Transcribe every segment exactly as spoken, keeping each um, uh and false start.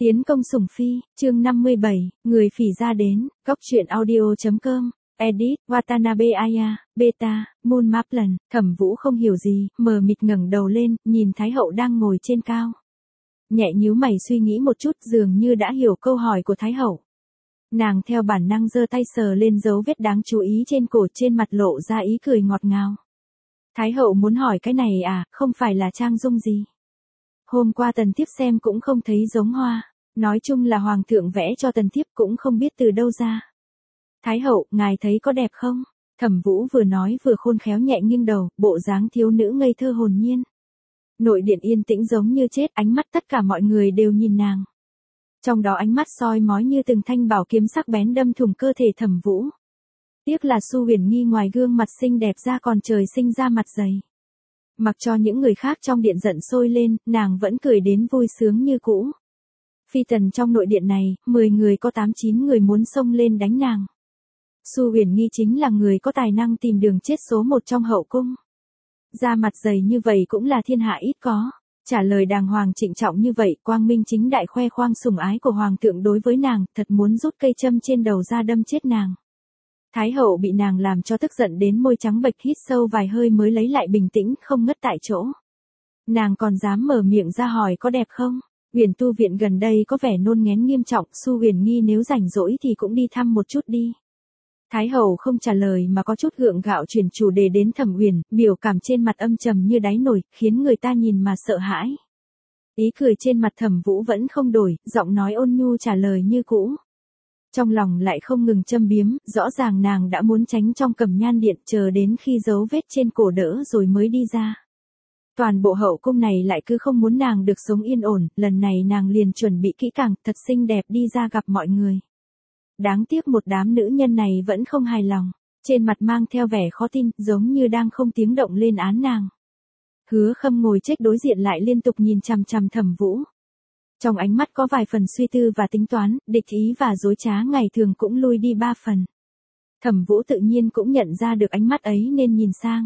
Tiến công sủng phi, chương năm mươi bảy, người phỉ ra đến, góc truyện audio.com, edit, Watanabe Aya, beta, Moon Maplan, Thẩm Vũ không hiểu gì, mờ mịt ngẩng đầu lên, nhìn Thái hậu đang ngồi trên cao. Nhẹ nhíu mày suy nghĩ một chút dường như đã hiểu câu hỏi của Thái hậu. Nàng theo bản năng giơ tay sờ lên dấu vết đáng chú ý trên cổ, trên mặt lộ ra ý cười ngọt ngào. Thái hậu muốn hỏi cái này à, không phải là trang dung gì. Hôm qua Tần Thiếp xem cũng không thấy giống hoa, nói chung là hoàng thượng vẽ cho Tần Thiếp cũng không biết từ đâu ra. Thái hậu, ngài thấy có đẹp không? Thẩm Vũ vừa nói vừa khôn khéo nhẹ nghiêng đầu, bộ dáng thiếu nữ ngây thơ hồn nhiên. Nội điện yên tĩnh giống như chết, ánh mắt tất cả mọi người đều nhìn nàng. Trong đó ánh mắt soi mói như từng thanh bảo kiếm sắc bén đâm thủng cơ thể Thẩm Vũ. Tiếc là Su Huyền Nghi ngoài gương mặt xinh đẹp ra còn trời sinh ra mặt dày. Mặc cho những người khác trong điện giận sôi lên, nàng vẫn cười đến vui sướng như cũ. Phi tần trong nội điện này, mười người có tám chín người muốn xông lên đánh nàng. Su Huyền Nghi chính là người có tài năng tìm đường chết số một trong hậu cung. Da mặt dày như vậy cũng là thiên hạ ít có. Trả lời đàng hoàng trịnh trọng như vậy, quang minh chính đại khoe khoang sủng ái của hoàng thượng đối với nàng, thật muốn rút cây châm trên đầu ra đâm chết nàng. Thái hậu bị nàng làm cho tức giận đến môi trắng bệch, hít sâu vài hơi mới lấy lại bình tĩnh, không ngất tại chỗ. Nàng còn dám mở miệng ra hỏi có đẹp không? Huyền tu viện gần đây có vẻ nôn nghén nghiêm trọng, Su Huyền Nghi nếu rảnh rỗi thì cũng đi thăm một chút đi. Thái hậu không trả lời mà có chút gượng gạo chuyển chủ đề đến Thẩm Uyển, biểu cảm trên mặt âm trầm như đáy nồi, khiến người ta nhìn mà sợ hãi. Ý cười trên mặt Thẩm Vũ vẫn không đổi, giọng nói ôn nhu trả lời như cũ. Trong lòng lại không ngừng châm biếm, rõ ràng nàng đã muốn tránh trong Cẩm Nhan điện, chờ đến khi dấu vết trên cổ đỡ rồi mới đi ra. Toàn bộ hậu cung này lại cứ không muốn nàng được sống yên ổn, lần này nàng liền chuẩn bị kỹ càng, thật xinh đẹp đi ra gặp mọi người. Đáng tiếc một đám nữ nhân này vẫn không hài lòng, trên mặt mang theo vẻ khó tin, giống như đang không tiếng động lên án nàng. Hứa Khâm ngồi trách đối diện lại liên tục nhìn chằm chằm Thẩm Vũ. Trong ánh mắt có vài phần suy tư và tính toán, địch ý và dối trá ngày thường cũng lui đi ba phần. Thẩm Vũ tự nhiên cũng nhận ra được ánh mắt ấy nên nhìn sang.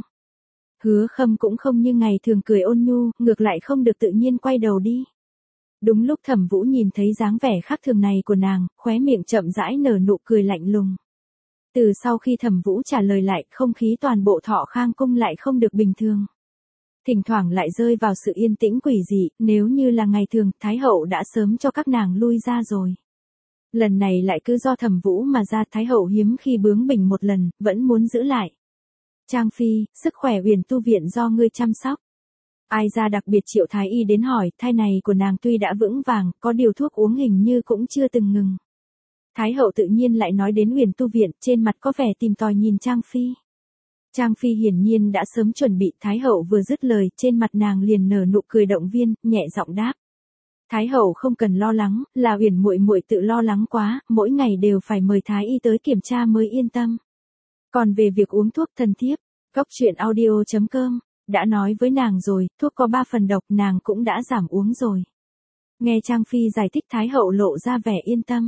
Hứa Khâm cũng không như ngày thường cười ôn nhu, ngược lại không được tự nhiên quay đầu đi. Đúng lúc Thẩm Vũ nhìn thấy dáng vẻ khác thường này của nàng, khóe miệng chậm rãi nở nụ cười lạnh lùng. Từ sau khi Thẩm Vũ trả lời lại, không khí toàn bộ Thọ Khang cung lại không được bình thường. Thỉnh thoảng lại rơi vào sự yên tĩnh quỷ dị, nếu như là ngày thường, Thái hậu đã sớm cho các nàng lui ra rồi. Lần này lại cứ do Thẩm Vũ mà ra, Thái hậu hiếm khi bướng bỉnh một lần, vẫn muốn giữ lại. Trang Phi, sức khỏe Huyền tu viện do ngươi chăm sóc. Ai ra đặc biệt triệu thái y đến hỏi, thai này của nàng tuy đã vững vàng, có điều thuốc uống hình như cũng chưa từng ngừng. Thái hậu tự nhiên lại nói đến Huyền tu viện, trên mặt có vẻ tìm tòi nhìn Trang Phi. Trang Phi hiển nhiên đã sớm chuẩn bị, Thái hậu vừa dứt lời, trên mặt nàng liền nở nụ cười động viên, nhẹ giọng đáp. Thái hậu không cần lo lắng, là Uyển muội muội tự lo lắng quá, mỗi ngày đều phải mời thái y tới kiểm tra mới yên tâm. Còn về việc uống thuốc Thần Thiếp, góc truyện audio.com, đã nói với nàng rồi, thuốc có ba phần độc, nàng cũng đã giảm uống rồi. Nghe Trang Phi giải thích, Thái hậu lộ ra vẻ yên tâm.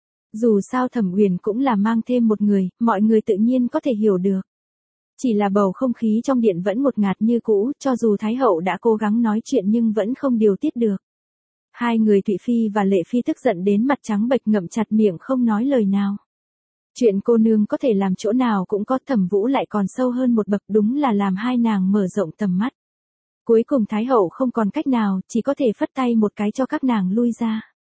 Dù sao Thẩm Uyển cũng là mang thêm một người, mọi người tự nhiên có thể hiểu được. Chỉ là bầu không khí trong điện vẫn ngột ngạt như cũ, cho dù Thái hậu đã cố gắng nói chuyện nhưng vẫn không điều tiết được. Hai người Thụy Phi và Lệ Phi tức giận đến mặt trắng bệch, ngậm chặt miệng không nói lời nào. Chuyện cô nương có thể làm chỗ nào cũng có, Thẩm Vũ lại còn sâu hơn một bậc, đúng là làm hai nàng mở rộng tầm mắt. Cuối cùng Thái hậu không còn cách nào, chỉ có thể phất tay một cái cho các nàng lui ra.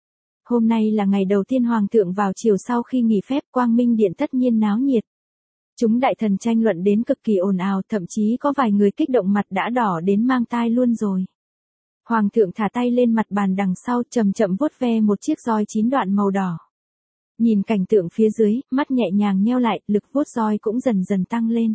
Hôm nay là ngày đầu tiên hoàng thượng vào triều sau khi nghỉ phép, Quang Minh điện tất nhiên náo nhiệt. Chúng đại thần tranh luận đến cực kỳ ồn ào, thậm chí có vài người kích động mặt đã đỏ đến mang tai luôn rồi. Hoàng thượng thả tay lên mặt bàn đằng sau, chậm chậm vuốt ve một chiếc roi chín đoạn màu đỏ. Nhìn cảnh tượng phía dưới, mắt nhẹ nhàng nheo lại, lực vuốt roi cũng dần dần tăng lên.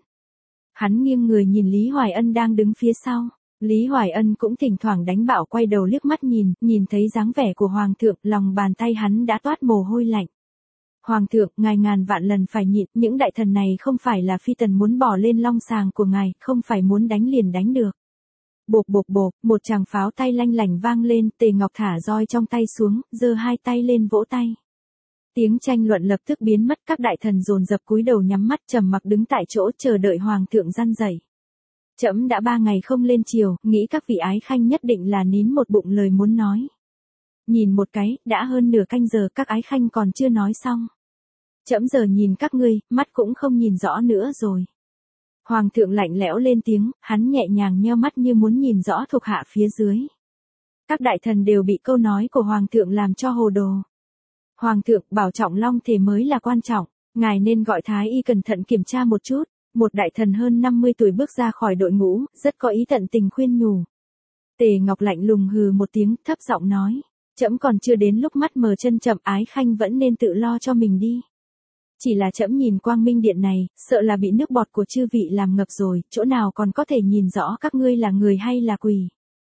Hắn nghiêng người nhìn Lý Hoài Ân đang đứng phía sau. Lý Hoài Ân cũng thỉnh thoảng đánh bạo quay đầu liếc mắt nhìn, nhìn thấy dáng vẻ của hoàng thượng, lòng bàn tay hắn đã toát mồ hôi lạnh. Hoàng thượng, ngài ngàn vạn lần phải nhịn, những đại thần này không phải là phi tần muốn bỏ lên long sàng của ngài, không phải muốn đánh liền đánh được. Bộp bộp bộp, một tràng pháo tay lanh lảnh vang lên, Tề Ngọc thả roi trong tay xuống, giơ hai tay lên vỗ tay. Tiếng tranh luận lập tức biến mất, các đại thần dồn dập cúi đầu nhắm mắt trầm mặc đứng tại chỗ chờ đợi hoàng thượng răn dạy. Trẫm đã ba ngày không lên triều, nghĩ các vị ái khanh nhất định là nín một bụng lời muốn nói. nhìn một cái, đã hơn nửa canh giờ các ái khanh còn chưa nói xong. Trẫm giờ nhìn các ngươi, mắt cũng không nhìn rõ nữa rồi. Hoàng thượng lạnh lẽo lên tiếng, hắn nhẹ nhàng nheo mắt như muốn nhìn rõ thuộc hạ phía dưới. Các đại thần đều bị câu nói của Hoàng thượng làm cho hồ đồ. Hoàng thượng bảo trọng long thể mới là quan trọng, ngài nên gọi thái y cẩn thận kiểm tra một chút. Một đại thần hơn năm mươi tuổi bước ra khỏi đội ngũ, rất có ý tận tình khuyên nhủ. Tề Ngọc lạnh lùng hừ một tiếng, thấp giọng nói, trẫm còn chưa đến lúc mắt mờ chân chậm, ái khanh vẫn nên tự lo cho mình đi. Chỉ là trẫm nhìn quang minh điện này, sợ là bị nước bọt của chư vị làm ngập rồi, chỗ nào còn có thể nhìn rõ các ngươi là người hay là quỷ.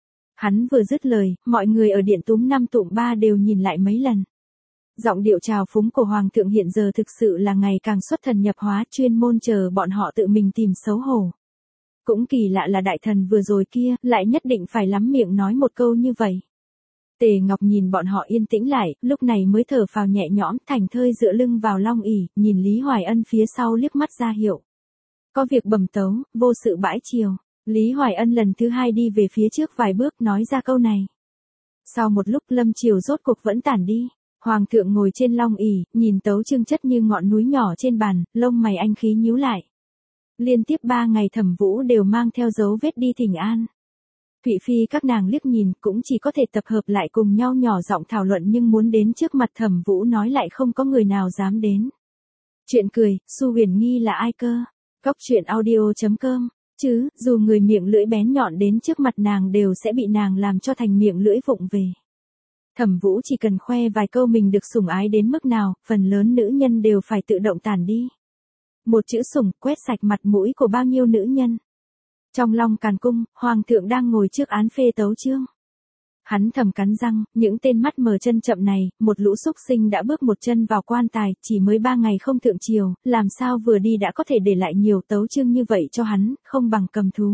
Hắn vừa dứt lời, mọi người ở điện túm năm tụm ba đều nhìn lại mấy lần. Giọng điệu trào phúng của Hoàng thượng hiện giờ thực sự là ngày càng xuất thần nhập hóa, chuyên môn chờ bọn họ tự mình tìm xấu hổ. Cũng kỳ lạ là đại thần vừa rồi kia, lại nhất định phải lắm miệng nói một câu như vậy. Tề Ngọc nhìn bọn họ yên tĩnh lại, lúc này mới thở phào nhẹ nhõm, thành thơi dựa lưng vào long ỷ, nhìn Lý Hoài Ân phía sau liếc mắt ra hiệu. Có việc bẩm tấu, vô sự bãi triều. Lý Hoài Ân lần thứ hai đi về phía trước vài bước nói ra câu này. Sau một lúc lâm triều rốt cuộc vẫn tản đi. Hoàng thượng ngồi trên long ỷ, nhìn tấu chương chất như ngọn núi nhỏ trên bàn, lông mày anh khí nhíu lại. Liên tiếp ba ngày Thẩm Vũ đều mang theo dấu vết đi thỉnh an. Thụy Phi các nàng liếc nhìn cũng chỉ có thể tập hợp lại cùng nhau nhỏ giọng thảo luận, nhưng muốn đến trước mặt Thẩm Vũ nói lại không có người nào dám đến. Chuyện cười, Su Huyền Nghi là ai cơ? Cóc truyện audio chấm com. Chứ, dù người miệng lưỡi bén nhọn đến trước mặt nàng đều sẽ bị nàng làm cho thành miệng lưỡi vụng về. Thẩm Vũ chỉ cần khoe vài câu mình được sủng ái đến mức nào, phần lớn nữ nhân đều phải tự động tản đi. Một chữ sủng quét sạch mặt mũi của bao nhiêu nữ nhân. Trong Long Càn Cung, Hoàng thượng đang ngồi trước án phê tấu chương. Hắn thầm cắn răng, những tên mắt mờ chân chậm này, một lũ súc sinh đã bước một chân vào quan tài, chỉ mới ba ngày không thượng triều, làm sao vừa đi đã có thể để lại nhiều tấu chương như vậy cho hắn, không bằng cầm thú.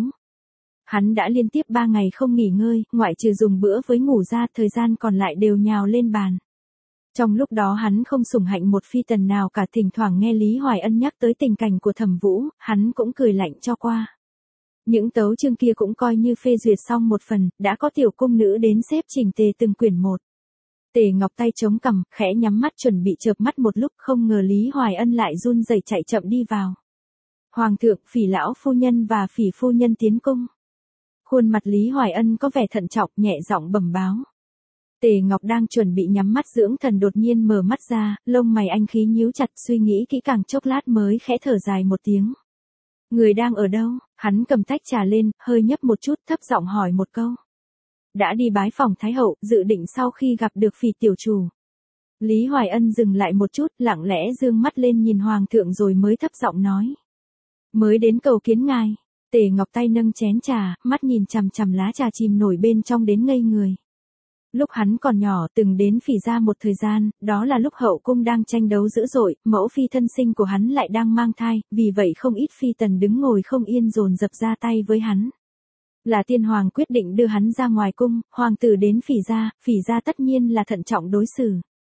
Hắn đã liên tiếp ba ngày không nghỉ ngơi, ngoại trừ dùng bữa với ngủ ra, thời gian còn lại đều nhào lên bàn. Trong lúc đó hắn không sủng hạnh một phi tần nào cả, thỉnh thoảng nghe Lý Hoài Ân nhắc tới tình cảnh của Thẩm Vũ, hắn cũng cười lạnh cho qua. Những tấu chương kia cũng coi như phê duyệt xong một phần, đã có tiểu cung nữ đến xếp chỉnh tề từng quyển một. Tề Ngọc tay chống cằm, khẽ nhắm mắt chuẩn bị chợp mắt một lúc, không ngờ Lý Hoài Ân lại run rẩy chạy chậm đi vào. Hoàng thượng, Phỉ lão phu nhân và Phỉ phu nhân tiến cung. Khuôn mặt Lý Hoài Ân có vẻ thận trọng, nhẹ giọng bẩm báo. Tề Ngọc đang chuẩn bị nhắm mắt dưỡng thần đột nhiên mở mắt ra, lông mày anh khí nhíu chặt, suy nghĩ kỹ càng chốc lát mới khẽ thở dài một tiếng. Người đang ở đâu? Hắn cầm tách trà lên, hơi nhấp một chút, thấp giọng hỏi một câu. Đã đi bái phòng Thái hậu, dự định sau khi gặp được Phỉ tiểu chủ. Lý Hoài Ân dừng lại một chút, lặng lẽ dương mắt lên nhìn Hoàng thượng rồi mới thấp giọng nói. Mới đến cầu kiến ngài. Tề Ngọc tay nâng chén trà, mắt nhìn chằm chằm lá trà chìm nổi bên trong đến ngây người. Lúc hắn còn nhỏ từng đến Phỉ gia một thời gian, đó là lúc hậu cung đang tranh đấu dữ dội, mẫu phi thân sinh của hắn lại đang mang thai, vì vậy không ít phi tần đứng ngồi không yên dồn dập ra tay với hắn. Là tiên hoàng quyết định đưa hắn ra ngoài cung, hoàng tử đến Phỉ gia, Phỉ gia tất nhiên là thận trọng đối xử.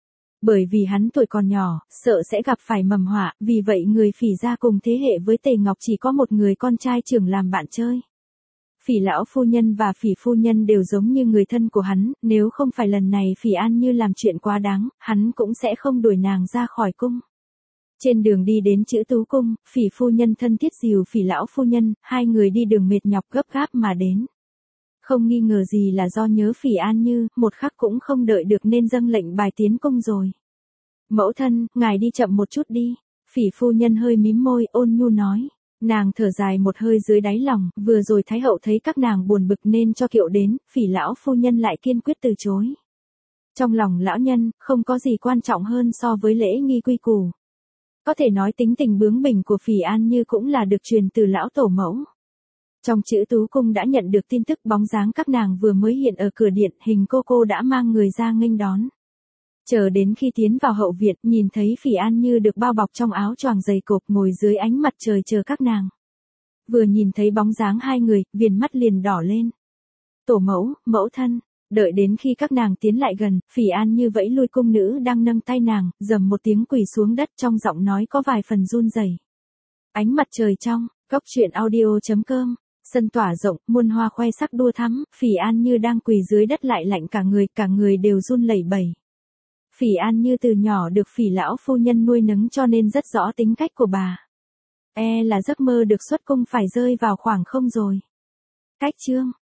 Bởi vì hắn tuổi còn nhỏ, sợ sẽ gặp phải mầm họa, vì vậy người Phỉ gia cùng thế hệ với Tề Ngọc chỉ có một người con trai trưởng làm bạn chơi. Phỉ lão phu nhân và Phỉ phu nhân đều giống như người thân của hắn, nếu không phải lần này Phỉ An Như làm chuyện quá đáng, hắn cũng sẽ không đuổi nàng ra khỏi cung. Trên đường đi đến Chữ Tú cung, Phỉ phu nhân thân thiết dìu Phỉ lão phu nhân, hai người đi đường mệt nhọc gấp gáp mà đến. Không nghi ngờ gì là do nhớ Phỉ An Như, một khắc cũng không đợi được nên dâng lệnh bài tiến cung rồi. Mẫu thân, ngài đi chậm một chút đi. Phỉ phu nhân hơi mím môi, ôn nhu nói. Nàng thở dài một hơi dưới đáy lòng, vừa rồi Thái hậu thấy các nàng buồn bực nên cho kiệu đến, Phỉ lão phu nhân lại kiên quyết từ chối. Trong lòng lão nhân, không có gì quan trọng hơn so với lễ nghi quy củ. Có thể nói tính tình bướng bỉnh của Phỉ An Như cũng là được truyền từ lão tổ mẫu. Trong Chữ Tú cung đã nhận được tin tức bóng dáng các nàng vừa mới hiện ở cửa điện, hình cô cô đã mang người ra nghênh đón. Chờ đến khi tiến vào hậu viện, nhìn thấy Phỉ An Như được bao bọc trong áo choàng dày cộp ngồi dưới ánh mặt trời chờ các nàng. Vừa nhìn thấy bóng dáng hai người, viền mắt liền đỏ lên. Tổ mẫu, mẫu thân, đợi đến khi các nàng tiến lại gần, Phỉ An Như vẫy lui cung nữ đang nâng tay nàng, dầm một tiếng quỳ xuống đất, trong giọng nói có vài phần run rẩy. Ánh mặt trời trong, cóc truyện audio chấm com Sân tỏa rộng, muôn hoa khoe sắc đua thắm, Phỉ An Như đang quỳ dưới đất lại lạnh cả người, cả người đều run lẩy bẩy. Phỉ An Như từ nhỏ được Phỉ lão phu nhân nuôi nấng cho nên rất rõ tính cách của bà. E là giấc mơ được xuất cung phải rơi vào khoảng không rồi. Cách chương